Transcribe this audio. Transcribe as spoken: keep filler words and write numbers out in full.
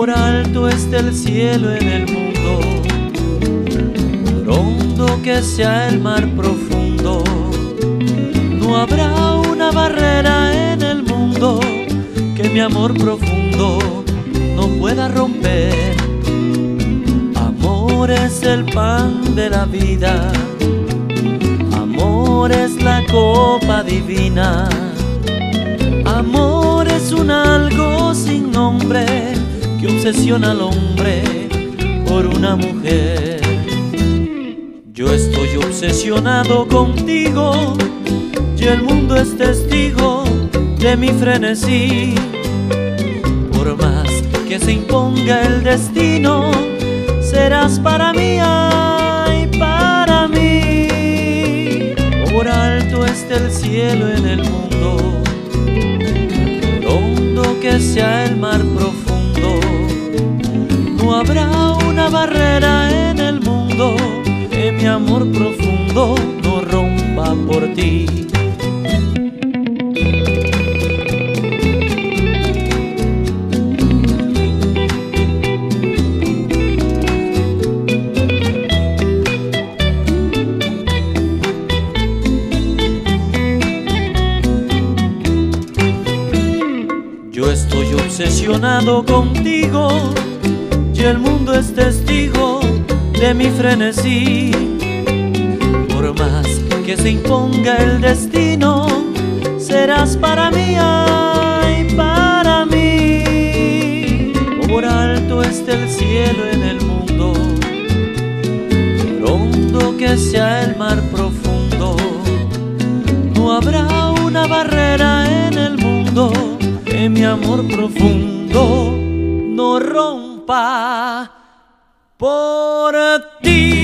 por alto esté el cielo en el mundo, por hondo que sea el mar profundo, no habrá una barrera en el mundo que mi amor profundo no pueda romper. Amor es el pan de la vida, amor es la copa divina, amor es un algo sin nombre que obsesiona al hombre por una mujer. Yo estoy obsesionado contigo y el mundo es testigo de mi frenesí. Por más que se imponga el destino, serás para mí, ay, para mí. Por alto esté el cielo en el mundo, por hondo que sea el mar profundo, no habrá una barrera en el mundo que mi amor profundo no rompa por ti. Yo estoy obsesionado contigo y el mundo es testigo de mi frenesí. Por más que se imponga el destino, serás para mí, ay, para mí. Por alto esté el cielo en el mundo, por hondo que sea el mar profundo, no habrá una barrera en el mundo que mi amor profundo no rompa por ti.